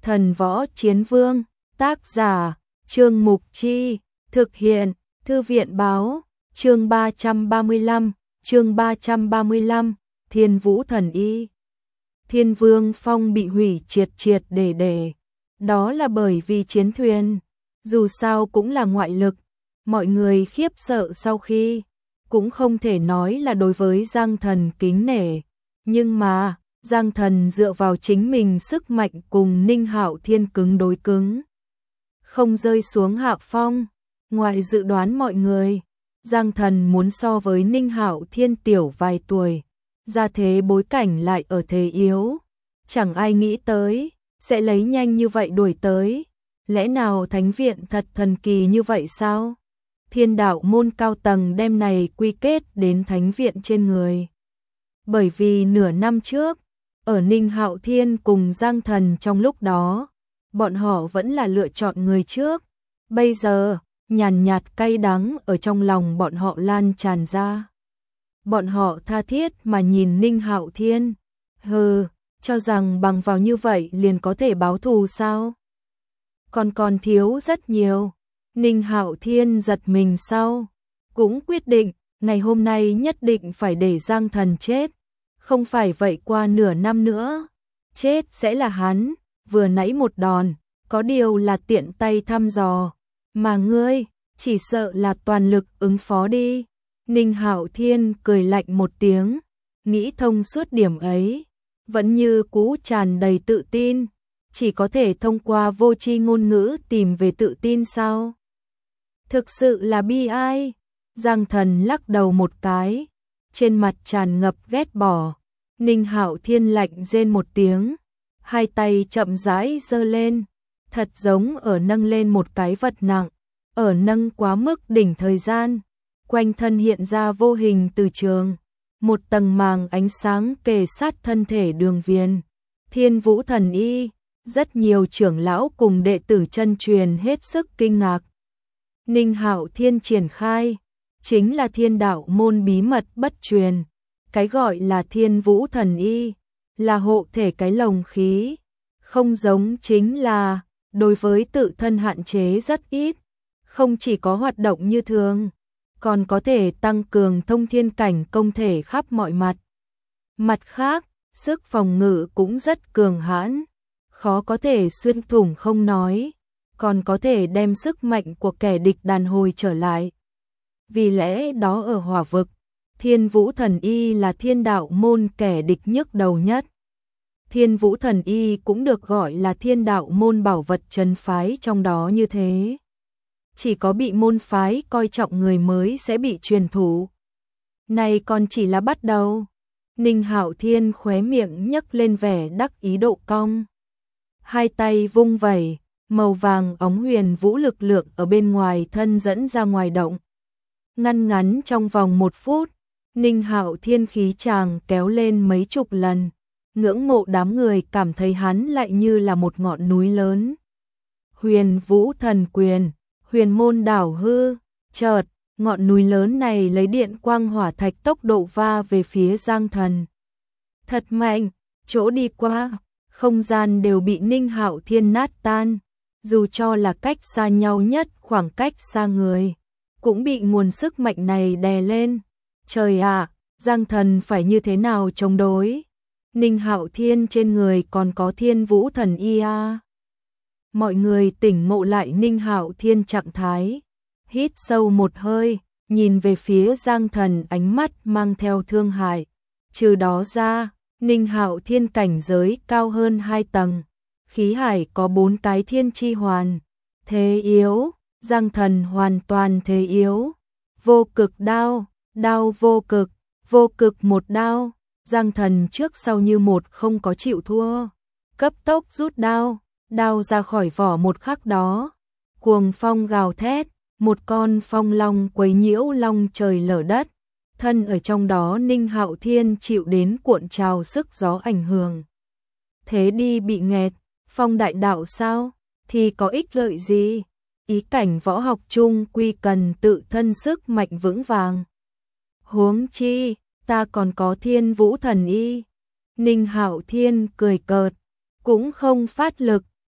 Thần Võ Chiến Vương, tác giả, Trương Mục Chi, thực hiện, Thư viện báo, chương 335, Thiên Vũ Thần Y. Thiên Vương Phong bị hủy triệt triệt để. Đó là bởi vì chiến thuyền, dù sao cũng là ngoại lực, mọi người khiếp sợ sau khi, cũng không thể nói là đối với Giang Thần kính nể, nhưng mà Giang Thần dựa vào chính mình sức mạnh cùng Ninh Hạo Thiên cứng đối cứng, không rơi xuống hạ phong. Ngoài dự đoán mọi người, Giang Thần muốn so với Ninh Hạo Thiên tiểu vài tuổi, ra thế bối cảnh lại ở thế yếu, chẳng ai nghĩ tới sẽ lấy nhanh như vậy đuổi tới. Lẽ nào thánh viện thật thần kỳ như vậy sao? Thiên đạo môn cao tầng đem này quy kết đến thánh viện trên người. Bởi vì nửa năm trước, ở Ninh Hạo Thiên cùng Giang Thần trong lúc đó, bọn họ vẫn là lựa chọn người trước. Bây giờ, nhàn nhạt cay đắng ở trong lòng bọn họ lan tràn ra. Bọn họ tha thiết mà nhìn Ninh Hạo Thiên. Hừ, cho rằng bằng vào như vậy liền có thể báo thù sao? Còn thiếu rất nhiều. Ninh Hạo Thiên giật mình sau, cũng quyết định, ngày hôm nay nhất định phải để Giang Thần chết. Không phải vậy qua nửa năm nữa, chết sẽ là hắn. Vừa nãy một đòn, có điều là tiện tay thăm dò, mà ngươi, chỉ sợ là toàn lực ứng phó đi. Ninh Hạo Thiên cười lạnh một tiếng, nghĩ thông suốt điểm ấy, vẫn như cũ tràn đầy tự tin, chỉ có thể thông qua vô tri ngôn ngữ tìm về tự tin sao? Thực sự là bi ai. Giang Thần lắc đầu một cái, trên mặt tràn ngập ghét bỏ. Ninh Hạo Thiên lạnh rên một tiếng, hai tay chậm rãi giơ lên, thật giống ở nâng lên một cái vật nặng, ở nâng quá mức đỉnh thời gian, quanh thân hiện ra vô hình từ trường, một tầng màng ánh sáng kề sát thân thể Đường Viền. Thiên Vũ Thần Y, rất nhiều trưởng lão cùng đệ tử chân truyền hết sức kinh ngạc. Ninh Hạo Thiên triển khai, chính là thiên đạo môn bí mật bất truyền. Cái gọi là Thiên Vũ Thần Y, là hộ thể cái lồng khí, không giống chính là, đối với tự thân hạn chế rất ít, không chỉ có hoạt động như thường, còn có thể tăng cường thông thiên cảnh công thể khắp mọi mặt. Mặt khác, sức phòng ngự cũng rất cường hãn, khó có thể xuyên thủng không nói, còn có thể đem sức mạnh của kẻ địch đàn hồi trở lại. Vì lẽ đó ở Hỏa Vực, Thiên Vũ Thần Y là thiên đạo môn kẻ địch nhức đầu nhất. Thiên Vũ Thần Y cũng được gọi là thiên đạo môn bảo vật trấn phái trong đó như thế. Chỉ có bị môn phái coi trọng người mới sẽ bị truyền thụ. Này còn chỉ là bắt đầu. Ninh Hạo Thiên khóe miệng nhấc lên vẻ đắc ý độ cong. Hai tay vung vẩy, màu vàng óng huyền vũ lực lượng ở bên ngoài thân dẫn ra ngoài động. Ngăn trong vòng 1 phút, Ninh Hạo Thiên khí chàng kéo lên mấy chục lần, ngưỡng mộ đám người cảm thấy hắn lại như là một ngọn núi lớn. Huyền Vũ Thần Quyền, huyền môn đảo hư, chợt, ngọn núi lớn này lấy điện quang hỏa thạch tốc độ va về phía Giang Thần. Thật mạnh, chỗ đi qua, không gian đều bị Ninh Hạo Thiên nát tan, dù cho là cách xa nhau nhất khoảng cách xa người, cũng bị nguồn sức mạnh này đè lên. Trời ạ, Giang Thần phải như thế nào chống đối? Ninh Hạo Thiên trên người còn có Thiên Vũ Thần Y à? Mọi người tỉnh ngộ lại Ninh Hạo Thiên trạng thái, hít sâu một hơi, nhìn về phía Giang Thần ánh mắt mang theo thương hại. Trừ đó ra, Ninh Hạo Thiên cảnh giới cao hơn 2 tầng, khí hải có 4 cái thiên chi hoàn. Thế yếu, Giang Thần hoàn toàn thế yếu. Vô cực đao, đao vô cực một đao. Giang Thần trước sau như một không có chịu thua, cấp tốc rút đao, đao ra khỏi vỏ một khắc đó, cuồng phong gào thét, một con phong long quấy nhiễu long trời lở đất, thân ở trong đó Ninh Hạo Thiên chịu đến cuộn trào sức gió ảnh hưởng. Thế đi bị nghẹt, phong đại đạo sao, thì có ích lợi gì? Ý cảnh võ học chung quy cần tự thân sức mạnh vững vàng. Huống chi, ta còn có Thiên Vũ Thần Y. Ninh Hạo Thiên cười cợt, cũng không phát lực,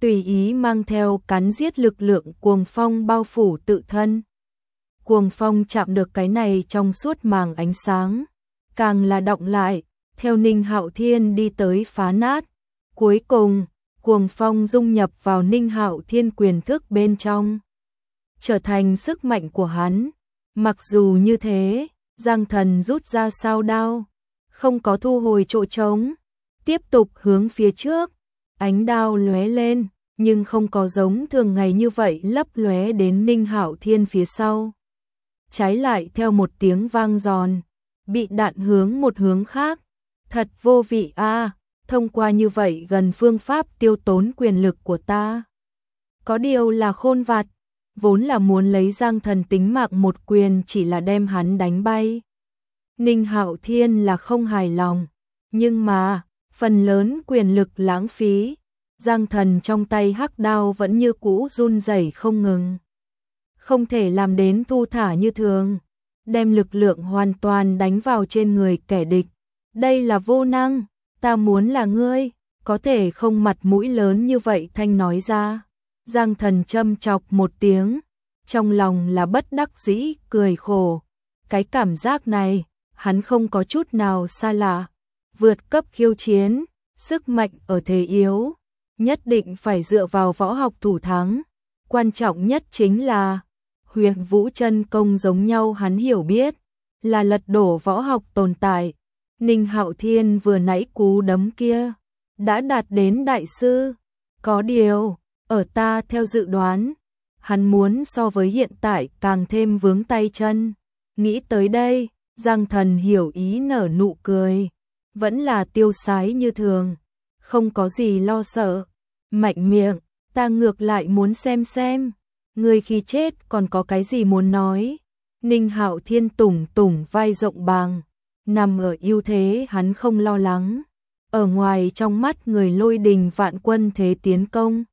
tùy ý mang theo cắn giết lực lượng cuồng phong bao phủ tự thân. Cuồng phong chạm được cái này trong suốt màng ánh sáng, càng là động lại, theo Ninh Hạo Thiên đi tới phá nát. Cuối cùng, cuồng phong dung nhập vào Ninh Hạo Thiên quyền thức bên trong, trở thành sức mạnh của hắn. Mặc dù như thế, Giang Thần rút ra sao đao, không có thu hồi chỗ trống, tiếp tục hướng phía trước, ánh đao lóe lên, nhưng không có giống thường ngày như vậy lấp lóe đến Ninh Hạo Thiên phía sau. Trái lại theo một tiếng vang giòn, bị đạn hướng một hướng khác. Thật vô vị a, thông qua như vậy gần phương pháp tiêu tốn quyền lực của ta. Có điều là khôn vặt, vốn là muốn lấy Giang Thần tính mạng một quyền chỉ là đem hắn đánh bay. Ninh Hạo Thiên là không hài lòng, nhưng mà, phần lớn quyền lực lãng phí, Giang Thần trong tay hắc đao vẫn như cũ run rẩy không ngừng. Không thể làm đến thu thả như thường, đem lực lượng hoàn toàn đánh vào trên người kẻ địch. Đây là vô năng, ta muốn là ngươi, có thể không mặt mũi lớn như vậy thanh nói ra. Giang Thần châm chọc một tiếng, trong lòng là bất đắc dĩ, cười khổ. Cái cảm giác này, hắn không có chút nào xa lạ. Vượt cấp khiêu chiến, sức mạnh ở thế yếu, nhất định phải dựa vào võ học thủ thắng. Quan trọng nhất chính là, Huyền Vũ chân công giống nhau hắn hiểu biết, là lật đổ võ học tồn tại. Ninh Hạo Thiên vừa nãy cú đấm kia, đã đạt đến đại sư. Có điều, ở ta theo dự đoán, hắn muốn so với hiện tại càng thêm vướng tay chân. Nghĩ tới đây, Giang Thần hiểu ý nở nụ cười, vẫn là tiêu sái như thường, không có gì lo sợ. Mạnh miệng, ta ngược lại muốn xem, người khi chết còn có cái gì muốn nói. Ninh Hạo Thiên tủng tủng vai rộng bàng, nằm ở ưu thế hắn không lo lắng. Ở ngoài trong mắt người Lôi Đình vạn quân thế tiến công.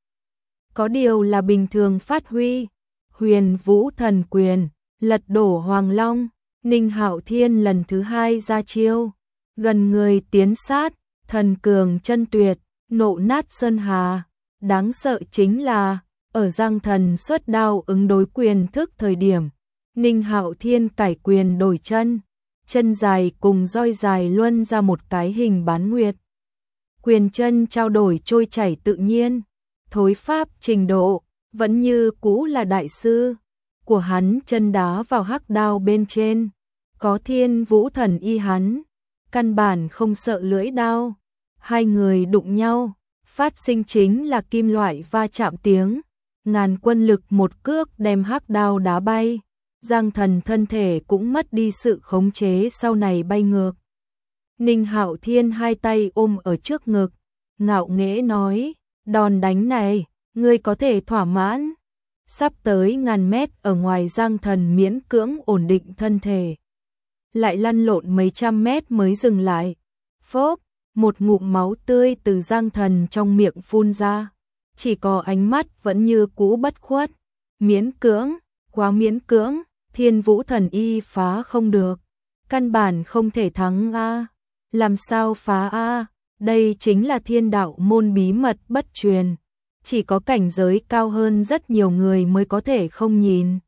Có điều là bình thường phát huy, Huyền Vũ thần quyền, lật đổ Hoàng Long. Ninh Hạo Thiên lần thứ hai ra chiêu, gần người tiến sát, thần cường chân tuyệt, nộ nát sơn hà. Đáng sợ chính là, ở Giang Thần xuất đao ứng đối quyền thức thời điểm, Ninh Hạo Thiên cải quyền đổi chân, chân dài cùng roi dài luân ra một cái hình bán nguyệt. Quyền chân trao đổi trôi chảy tự nhiên, thối pháp trình độ, vẫn như cũ là đại sư. Của hắn chân đá vào hắc đao bên trên, có Thiên Vũ thần y hắn, căn bản không sợ lưỡi đao. Hai người đụng nhau, phát sinh chính là kim loại va chạm tiếng, ngàn quân lực một cước đem hắc đao đá bay. Giang Thần thân thể cũng mất đi sự khống chế, sau này bay ngược. Ninh Hạo Thiên hai tay ôm ở trước ngực, ngạo nghễ nói, đòn đánh này, ngươi có thể thỏa mãn. Sắp tới ngàn mét ở ngoài, Giang Thần miễn cưỡng ổn định thân thể, lại lăn lộn mấy trăm mét mới dừng lại. Phốp, một ngụm máu tươi từ Giang Thần trong miệng phun ra, chỉ có ánh mắt vẫn như cũ bất khuất. Miễn cưỡng, quá miễn cưỡng, Thiên Vũ thần y phá không được, căn bản không thể thắng a. Làm sao phá a? Đây chính là Thiên Đạo môn bí mật bất truyền, chỉ có cảnh giới cao hơn rất nhiều người mới có thể không nhìn.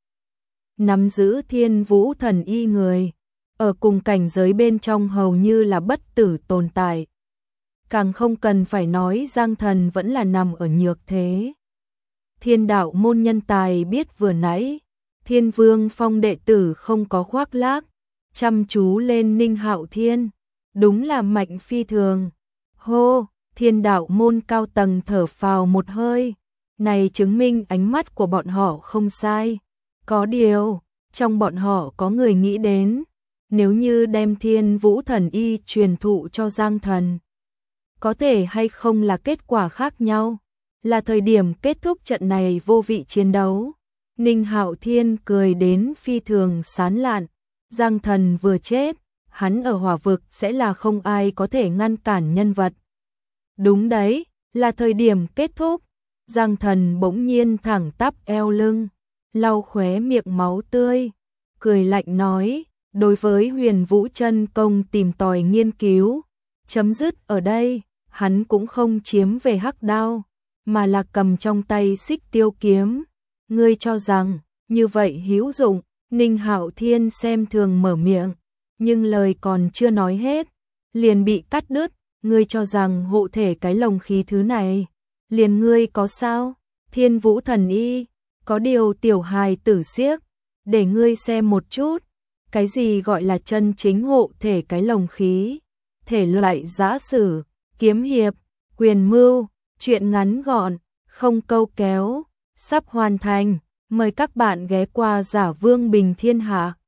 Nắm giữ Thiên Vũ thần y người, ở cùng cảnh giới bên trong hầu như là bất tử tồn tại. Càng không cần phải nói Giang Thần vẫn là nằm ở nhược thế. Thiên Đạo môn nhân tài biết vừa nãy, Thiên Vương Phong đệ tử không có khoác lác, chăm chú lên Ninh Hạo Thiên, đúng là mạnh phi thường. Hô, Thiên Đạo môn cao tầng thở phào một hơi, này chứng minh ánh mắt của bọn họ không sai. Có điều, trong bọn họ có người nghĩ đến, nếu như đem Thiên Vũ thần y truyền thụ cho Giang Thần, có thể hay không là kết quả khác nhau, là thời điểm kết thúc trận này vô vị chiến đấu. Ninh Hạo Thiên cười đến phi thường sán lạn, Giang Thần vừa chết, hắn ở hỏa vực sẽ là không ai có thể ngăn cản nhân vật. Đúng đấy, là thời điểm kết thúc. Giang Thần bỗng nhiên thẳng tắp eo lưng, lau khóe miệng máu tươi, cười lạnh nói, đối với Huyền Vũ chân công tìm tòi nghiên cứu, chấm dứt ở đây. Hắn cũng không chiếm về hắc đao, mà là cầm trong tay Xích Tiêu kiếm. Ngươi cho rằng như vậy hữu dụng? Ninh Hạo Thiên xem thường mở miệng, nhưng lời còn chưa nói hết, liền bị cắt đứt. Ngươi cho rằng hộ thể cái lồng khí thứ này, liền ngươi có sao? Thiên Vũ Thần Y, có điều tiểu hài tử xiếc, để ngươi xem một chút, cái gì gọi là chân chính hộ thể cái lồng khí, thể loại giã sử, kiếm hiệp, quyền mưu, chuyện ngắn gọn, không câu kéo, sắp hoàn thành, mời các bạn ghé qua Giả Vương Bình Thiên Hạ.